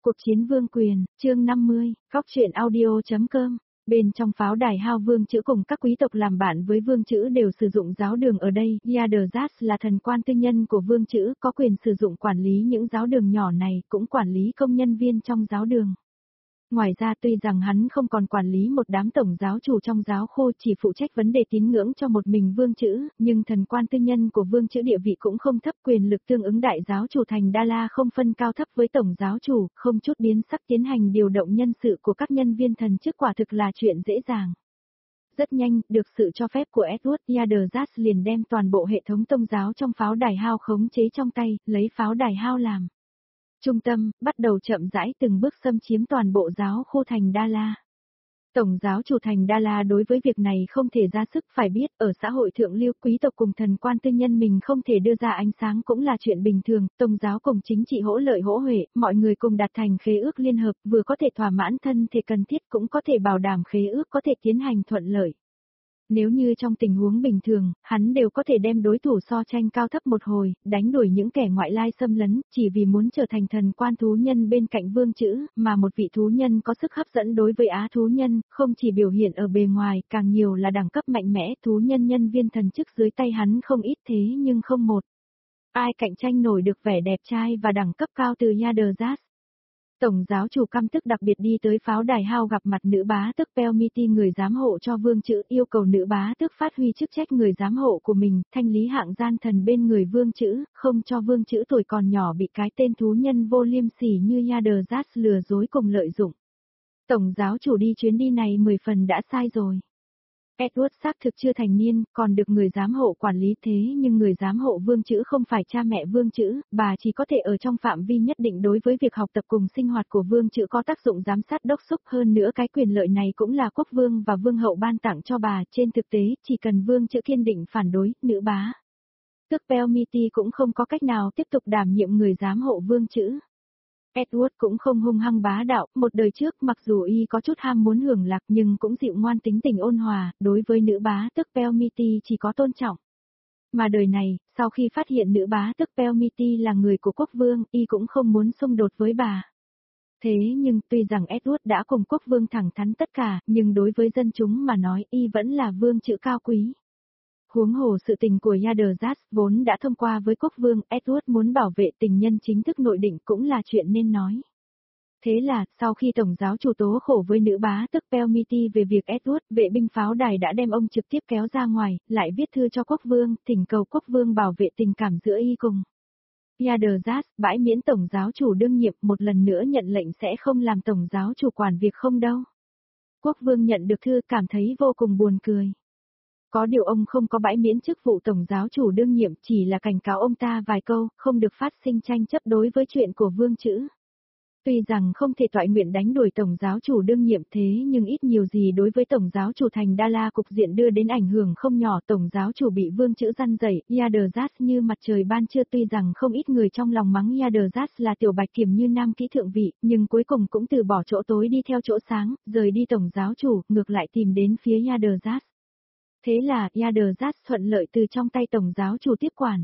Cuộc chiến vương quyền, chương 50, góc truyện audio.com. Bên trong pháo đài hao vương chữ cùng các quý tộc làm bạn với vương chữ đều sử dụng giáo đường ở đây. Yadazas là thần quan tư nhân của vương chữ, có quyền sử dụng quản lý những giáo đường nhỏ này, cũng quản lý công nhân viên trong giáo đường. Ngoài ra tuy rằng hắn không còn quản lý một đám tổng giáo chủ trong giáo khô chỉ phụ trách vấn đề tín ngưỡng cho một mình vương chữ, nhưng thần quan tư nhân của vương chữ địa vị cũng không thấp, quyền lực tương ứng đại giáo chủ thành Đa La không phân cao thấp với tổng giáo chủ, không chút biến sắc tiến hành điều động nhân sự của các nhân viên thần chức quả thực là chuyện dễ dàng. Rất nhanh, được sự cho phép của Edward, Yadazas liền đem toàn bộ hệ thống tông giáo trong pháo đài hao khống chế trong tay, lấy pháo đài hao làm trung tâm, bắt đầu chậm rãi từng bước xâm chiếm toàn bộ giáo khô thành Đa La. Tổng giáo chủ thành Đa La đối với việc này không thể ra sức, phải biết, ở xã hội thượng lưu quý tộc cùng thần quan tư nhân mình không thể đưa ra ánh sáng cũng là chuyện bình thường, tông giáo cùng chính trị hỗ lợi hỗ huệ, mọi người cùng đạt thành khế ước liên hợp, vừa có thể thỏa mãn thân thể cần thiết cũng có thể bảo đảm khế ước có thể tiến hành thuận lợi. Nếu như trong tình huống bình thường, hắn đều có thể đem đối thủ so tranh cao thấp một hồi, đánh đuổi những kẻ ngoại lai xâm lấn, chỉ vì muốn trở thành thần quan thú nhân bên cạnh vương chữ, mà một vị thú nhân có sức hấp dẫn đối với á thú nhân, không chỉ biểu hiện ở bề ngoài, càng nhiều là đẳng cấp mạnh mẽ, thú nhân nhân viên thần chức dưới tay hắn không ít thế nhưng không một ai cạnh tranh nổi được vẻ đẹp trai và đẳng cấp cao từ Yadazas. Tổng giáo chủ căm tức đặc biệt đi tới pháo đài hao gặp mặt nữ bá tước Pelmiti người giám hộ cho vương chữ, yêu cầu nữ bá tước phát huy chức trách người giám hộ của mình, thanh lý hạng gian thần bên người vương chữ, không cho vương chữ tuổi còn nhỏ bị cái tên thú nhân vô liêm sỉ như Yadazas lừa dối cùng lợi dụng. Tổng giáo chủ đi chuyến đi này 10 phần đã sai rồi. Edward xác thực chưa thành niên, còn được người giám hộ quản lý thế nhưng người giám hộ vương chữ không phải cha mẹ vương chữ, bà chỉ có thể ở trong phạm vi nhất định đối với việc học tập cùng sinh hoạt của vương chữ có tác dụng giám sát đốc thúc, hơn nữa cái quyền lợi này cũng là quốc vương và vương hậu ban tặng cho bà, trên thực tế chỉ cần vương chữ kiên định phản đối, nữ bá tước Pelmiti cũng không có cách nào tiếp tục đảm nhiệm người giám hộ vương chữ. Edward cũng không hung hăng bá đạo, một đời trước mặc dù y có chút ham muốn hưởng lạc nhưng cũng dịu ngoan tính tình ôn hòa, đối với nữ bá tước Pelmiti chỉ có tôn trọng. Mà đời này, sau khi phát hiện nữ bá tước Pelmiti là người của quốc vương, y cũng không muốn xung đột với bà. Thế nhưng tuy rằng Edward đã cùng quốc vương thẳng thắn tất cả, nhưng đối với dân chúng mà nói y vẫn là vương chữ cao quý. Huống hồ sự tình của Yadazas vốn đã thông qua với quốc vương, Edward muốn bảo vệ tình nhân chính thức nội định cũng là chuyện nên nói. Thế là, sau khi tổng giáo chủ tố khổ với nữ bá tước Pelmiti về việc Edward, vệ binh pháo đài đã đem ông trực tiếp kéo ra ngoài, lại viết thư cho quốc vương, thỉnh cầu quốc vương bảo vệ tình cảm giữa y cùng Yadazas, bãi miễn tổng giáo chủ đương nhiệm, một lần nữa nhận lệnh sẽ không làm tổng giáo chủ quản việc không đâu. Quốc vương nhận được thư cảm thấy vô cùng buồn cười. Có điều ông không có bãi miễn chức vụ tổng giáo chủ đương nhiệm, chỉ là cảnh cáo ông ta vài câu, không được phát sinh tranh chấp đối với chuyện của vương chữ. Tuy rằng không thể toại nguyện đánh đuổi tổng giáo chủ đương nhiệm thế nhưng ít nhiều gì đối với tổng giáo chủ thành Đa La cục diện đưa đến ảnh hưởng không nhỏ, tổng giáo chủ bị vương chữ răn dậy, Yadazas như mặt trời ban trưa, tuy rằng không ít người trong lòng mắng Yadazas là tiểu bạch kiểm như nam kỹ thượng vị, nhưng cuối cùng cũng từ bỏ chỗ tối đi theo chỗ sáng, rời đi tổng giáo chủ, ngược lại tìm đến phía Yadazas. Thế là, Yadazas thuận lợi từ trong tay tổng giáo chủ tiếp quản.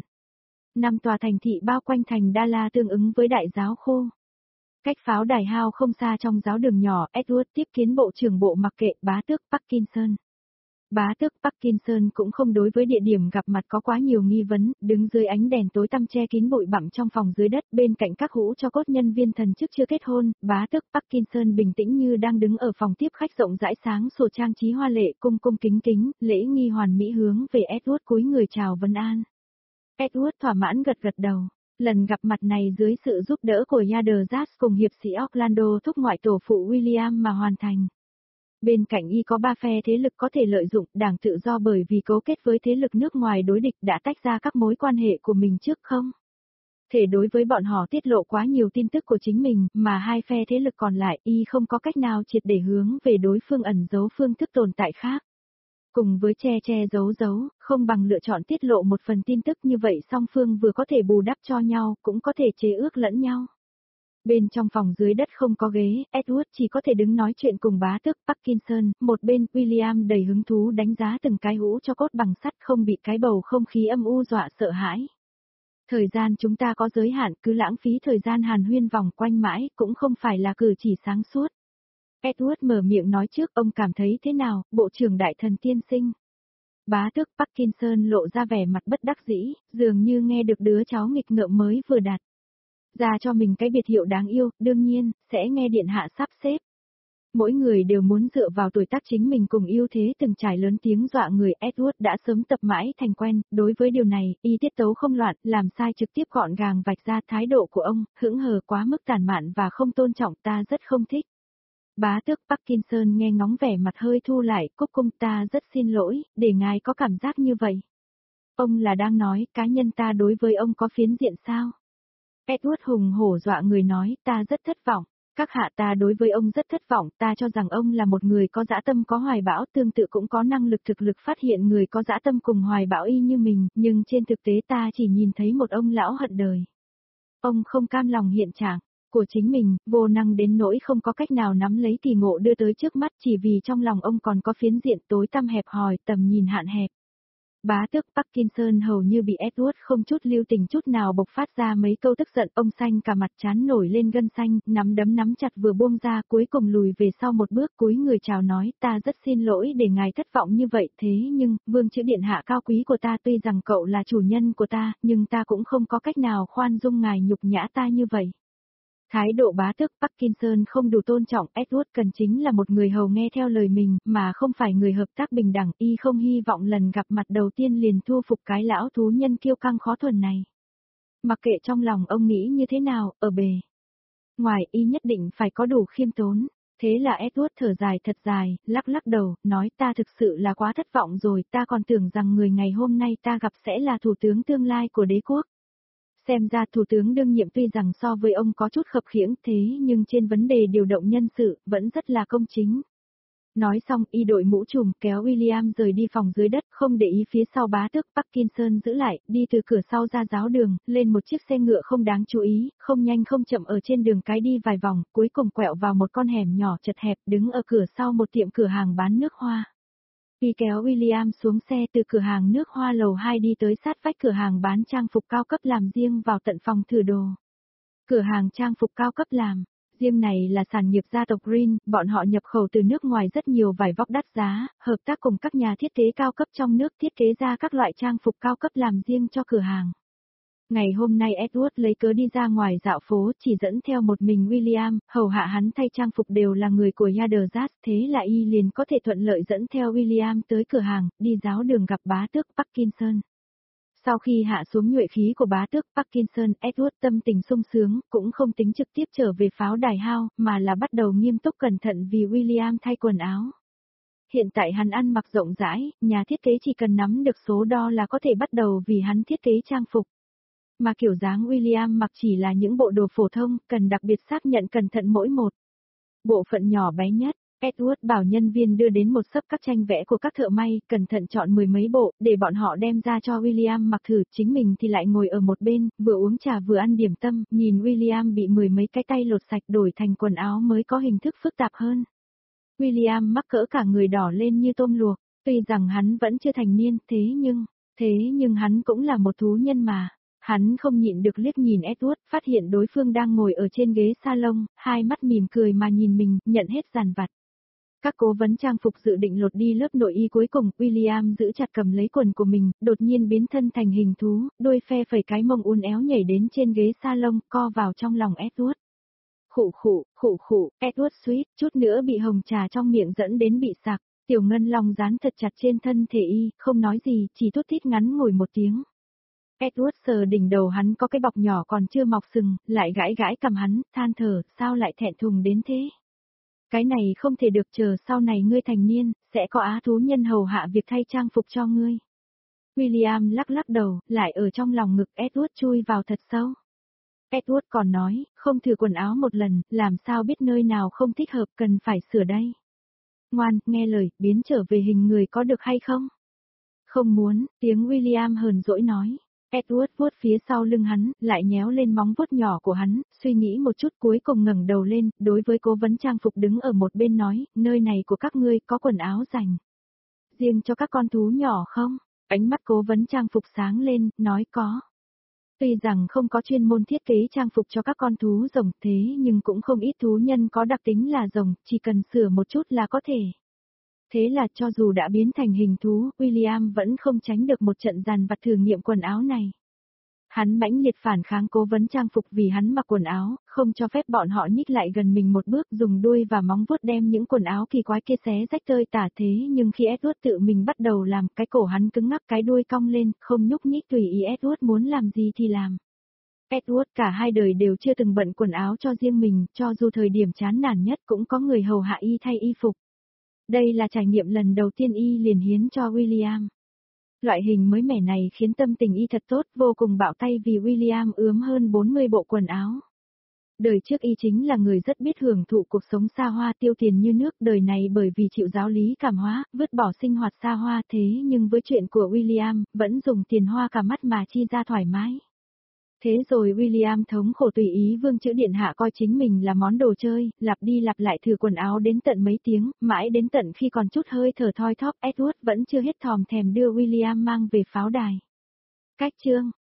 5 tòa thành thị bao quanh thành Đa La tương ứng với đại giáo khô. Cách pháo đài hao không xa trong giáo đường nhỏ, Edward tiếp kiến bộ trưởng bộ mặc kệ bá tước Parkinson. Bá tước Parkinson cũng không đối với địa điểm gặp mặt có quá nhiều nghi vấn, đứng dưới ánh đèn tối tăm che kín bụi bặm trong phòng dưới đất bên cạnh các hũ cho cốt nhân viên thần chức chưa kết hôn, bá tước Parkinson bình tĩnh như đang đứng ở phòng tiếp khách rộng rãi sáng sủa trang trí hoa lệ, cung cung kính kính, lễ nghi hoàn mỹ hướng về Edward cúi người chào vân an. Edward thỏa mãn gật gật đầu. Lần gặp mặt này dưới sự giúp đỡ của Yadazas cùng hiệp sĩ Orlando thúc ngoại tổ phụ William mà hoàn thành. Bên cạnh y có 3 phe thế lực có thể lợi dụng, đảng tự do bởi vì cấu kết với thế lực nước ngoài đối địch đã tách ra các mối quan hệ của mình trước không thể đối với bọn họ tiết lộ quá nhiều tin tức của chính mình, mà 2 phe thế lực còn lại y không có cách nào triệt để hướng về đối phương ẩn giấu phương thức tồn tại khác. Cùng với che giấu, không bằng lựa chọn tiết lộ một phần tin tức, như vậy song phương vừa có thể bù đắp cho nhau, cũng có thể chế ước lẫn nhau. Bên trong phòng dưới đất không có ghế, Edward chỉ có thể đứng nói chuyện cùng bá tước Parkinson, một bên William đầy hứng thú đánh giá từng cái hũ cho cốt bằng sắt không bị cái bầu không khí âm u dọa sợ hãi. Thời gian chúng ta có giới hạn, cứ lãng phí thời gian hàn huyên vòng quanh mãi, cũng không phải là cử chỉ sáng suốt. Edward mở miệng nói trước, ông cảm thấy thế nào, bộ trưởng đại thần tiên sinh? Bá tước Parkinson lộ ra vẻ mặt bất đắc dĩ, dường như nghe được đứa cháu nghịch ngợm mới vừa đặt ra cho mình cái biệt hiệu đáng yêu, đương nhiên, sẽ nghe điện hạ sắp xếp. Mỗi người đều muốn dựa vào tuổi tác chính mình cùng ưu thế từng trải lớn tiếng dọa người. Edward đã sớm tập mãi thành quen, đối với điều này, y tiết tấu không loạn, làm sai trực tiếp gọn gàng vạch ra thái độ của ông, hững hờ quá mức tàn mạn và không tôn trọng, ta rất không thích. Bá tước Parkinson nghe ngóng vẻ mặt hơi thu lại, cúc cung, ta rất xin lỗi, để ngài có cảm giác như vậy. Ông là đang nói, cá nhân ta đối với ông có phiến diện sao? Edward hùng hổ dọa người nói, ta rất thất vọng. Các hạ, ta đối với ông rất thất vọng, ta cho rằng ông là một người có dã tâm có hoài bão, tương tự cũng có năng lực thực lực phát hiện người có dã tâm cùng hoài bão y như mình, nhưng trên thực tế ta chỉ nhìn thấy một ông lão hận đời. Ông không cam lòng hiện trạng của chính mình, vô năng đến nỗi không có cách nào nắm lấy kỳ ngộ đưa tới trước mắt, chỉ vì trong lòng ông còn có phiến diện tối tăm hẹp hòi, tầm nhìn hạn hẹp. Bá tước Parkinson hầu như bị Edward không chút lưu tình chút nào bộc phát ra mấy câu tức giận, ông xanh cả mặt trán nổi lên gân xanh, nắm đấm nắm chặt vừa buông ra, cuối cùng lùi về sau một bước, cúi người chào nói, ta rất xin lỗi để ngài thất vọng như vậy, thế nhưng, vương chữ điện hạ cao quý của ta, tuy rằng cậu là chủ nhân của ta, nhưng ta cũng không có cách nào khoan dung ngài nhục nhã ta như vậy. Thái độ bá tước Parkinson không đủ tôn trọng, Edward cần chính là một người hầu nghe theo lời mình, mà không phải người hợp tác bình đẳng, y không hy vọng lần gặp mặt đầu tiên liền thu phục cái lão thú nhân kiêu căng khó thuần này. Mặc kệ trong lòng ông nghĩ như thế nào, ở bề ngoài y nhất định phải có đủ khiêm tốn. Thế là Edward thở dài thật dài, lắc lắc đầu, nói ta thực sự là quá thất vọng rồi, ta còn tưởng rằng người ngày hôm nay ta gặp sẽ là thủ tướng tương lai của đế quốc. Xem ra thủ tướng đương nhiệm tuy rằng so với ông có chút khập khiễng thế nhưng trên vấn đề điều động nhân sự vẫn rất là công chính. Nói xong y đội mũ trùm kéo William rời đi phòng dưới đất, không để ý phía sau bá tước Parkinson giữ lại, đi từ cửa sau ra giáo đường, lên một chiếc xe ngựa không đáng chú ý, không nhanh không chậm ở trên đường cái đi vài vòng, cuối cùng quẹo vào một con hẻm nhỏ chật hẹp, đứng ở cửa sau một tiệm cửa hàng bán nước hoa. Y kéo William xuống xe từ cửa hàng nước hoa lầu 2 đi tới sát vách cửa hàng bán trang phục cao cấp làm riêng vào tận phòng thử đồ. Cửa hàng trang phục cao cấp làm riêng này là sản nghiệp gia tộc Green, bọn họ nhập khẩu từ nước ngoài rất nhiều vải vóc đắt giá, hợp tác cùng các nhà thiết kế cao cấp trong nước thiết kế ra các loại trang phục cao cấp làm riêng cho cửa hàng. Ngày hôm nay Edward lấy cớ đi ra ngoài dạo phố, chỉ dẫn theo một mình William, hầu hạ hắn thay trang phục đều là người của Yadrzat, thế là y liền có thể thuận lợi dẫn theo William tới cửa hàng, đi giáo đường gặp bá tước Parkinson. Sau khi hạ xuống nhuệ khí của bá tước Parkinson, Edward tâm tình sung sướng, cũng không tính trực tiếp trở về pháo đài hao, mà là bắt đầu nghiêm túc cẩn thận vì William thay quần áo. Hiện tại hắn ăn mặc rộng rãi, nhà thiết kế chỉ cần nắm được số đo là có thể bắt đầu vì hắn thiết kế trang phục. Mà kiểu dáng William mặc chỉ là những bộ đồ phổ thông, cần đặc biệt xác nhận cẩn thận mỗi một bộ phận nhỏ bé nhất. Edward bảo nhân viên đưa đến một xấp các tranh vẽ của các thợ may, cẩn thận chọn mười mấy bộ, để bọn họ đem ra cho William mặc thử, chính mình thì lại ngồi ở một bên, vừa uống trà vừa ăn điểm tâm, nhìn William bị mười mấy cái tay lột sạch đổi thành quần áo mới có hình thức phức tạp hơn. William mắc cỡ cả người đỏ lên như tôm luộc, tuy rằng hắn vẫn chưa thành niên, thế nhưng hắn cũng là một thú nhân mà. Hắn không nhịn được liếc nhìn Edward, phát hiện đối phương đang ngồi ở trên ghế salon, hai mắt mỉm cười mà nhìn mình, nhận hết dàn vặt. Các cố vấn trang phục dự định lột đi lớp nội y cuối cùng, William giữ chặt cầm lấy quần của mình, đột nhiên biến thân thành hình thú, đôi phe phẩy cái mông uốn éo nhảy đến trên ghế salon, co vào trong lòng Edward. Khụ, Edward suýt, chút nữa bị hồng trà trong miệng dẫn đến bị sặc, tiểu ngân long dán thật chặt trên thân thể y, không nói gì, chỉ thút thít ngắn ngồi một tiếng. Edward sờ đỉnh đầu hắn có cái bọc nhỏ còn chưa mọc sừng, lại gãi gãi cầm hắn, than thở, sao lại thẹn thùng đến thế? Cái này không thể được, chờ sau này ngươi thành niên, sẽ có á thú nhân hầu hạ việc thay trang phục cho ngươi. William lắc lắc đầu, lại ở trong lòng ngực Edward chui vào thật sâu. Edward còn nói, không thử quần áo một lần, làm sao biết nơi nào không thích hợp, cần phải sửa đây. Ngoan, nghe lời, biến trở về hình người có được hay không? Không muốn, tiếng William hờn dỗi nói. Edward vuốt phía sau lưng hắn, lại nhéo lên móng vuốt nhỏ của hắn, suy nghĩ một chút cuối cùng ngẩng đầu lên, đối với cố vấn trang phục đứng ở một bên nói, nơi này của các ngươi có quần áo dành riêng cho các con thú nhỏ không? Ánh mắt cố vấn trang phục sáng lên, nói có. Tuy rằng không có chuyên môn thiết kế trang phục cho các con thú rồng thế nhưng cũng không ít thú nhân có đặc tính là rồng, chỉ cần sửa một chút là có thể. Thế là cho dù đã biến thành hình thú, William vẫn không tránh được một trận dàn vặt thử nghiệm quần áo này. Hắn mãnh liệt phản kháng cố vấn trang phục vì hắn mặc quần áo, không cho phép bọn họ nhích lại gần mình một bước, dùng đuôi và móng vuốt đem những quần áo kỳ quái kia xé rách tơi tả. Thế nhưng khi Edward tự mình bắt đầu làm, cái cổ hắn cứng ngắc, cái đuôi cong lên, không nhúc nhích, tùy ý Edward muốn làm gì thì làm. Edward cả hai đời đều chưa từng bận quần áo cho riêng mình, cho dù thời điểm chán nản nhất cũng có người hầu hạ y thay y phục. Đây là trải nghiệm lần đầu tiên y liền hiến cho William. Loại hình mới mẻ này khiến tâm tình y thật tốt, vô cùng bạo tay vì William ướm hơn 40 bộ quần áo. Đời trước y chính là người rất biết hưởng thụ cuộc sống xa hoa tiêu tiền như nước, đời này bởi vì chịu giáo lý cảm hóa, vứt bỏ sinh hoạt xa hoa thế nhưng với chuyện của William, vẫn dùng tiền hoa cả mắt mà chi ra thoải mái. Thế rồi William thống khổ tùy ý vương chữ điện hạ coi chính mình là món đồ chơi, lặp đi lặp lại thử quần áo đến tận mấy tiếng, mãi đến tận khi còn chút hơi thở thoi thóp, Edward vẫn chưa hết thòm thèm đưa William mang về pháo đài. Cách chương